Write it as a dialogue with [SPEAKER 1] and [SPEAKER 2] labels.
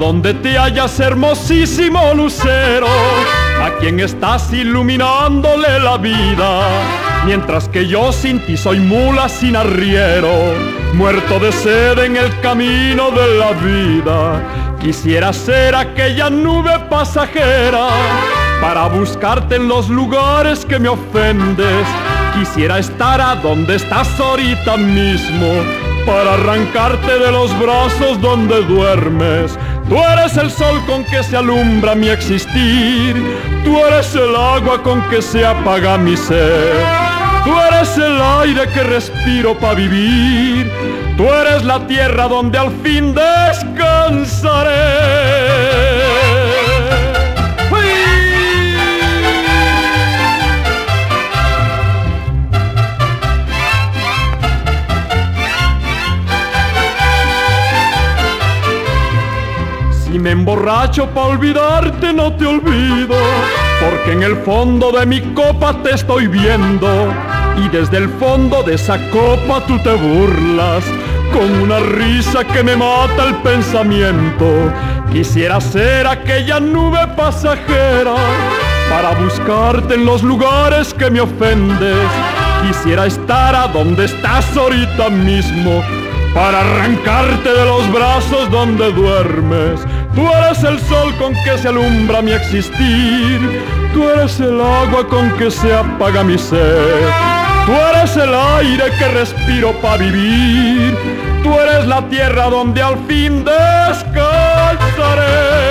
[SPEAKER 1] donde te hallas, hermosísimo lucero, a quien estás iluminándole la vida, mientras que yo sin ti soy mula sin arriero, muerto de sed en el camino de la vida. Quisiera ser aquella nube pasajera para buscarte en los lugares que me ofendes. Quisiera estar a donde estás ahorita mismo para arrancarte de los brazos donde duermes. Tú eres el sol con que se alumbra mi existir, tú eres el agua con que se apaga mi sed, tú eres el aire que respiro para vivir, tú eres la tierra donde al fin descansaré. Si me emborracho pa' olvidarte no te olvido, porque en el fondo de mi copa te estoy viendo, y desde el fondo de esa copa tú te burlas con una risa que me mata el pensamiento. Quisiera ser aquella nube pasajera para buscarte en los lugares que me ofendes. Quisiera estar a donde estás ahorita mismo para arrancarte de los brazos donde duermes. Tú eres el sol con que se alumbra mi existir, tú eres el agua con que se apaga mi sed, tú eres el aire que respiro para vivir, tú eres la tierra donde al fin descansaré.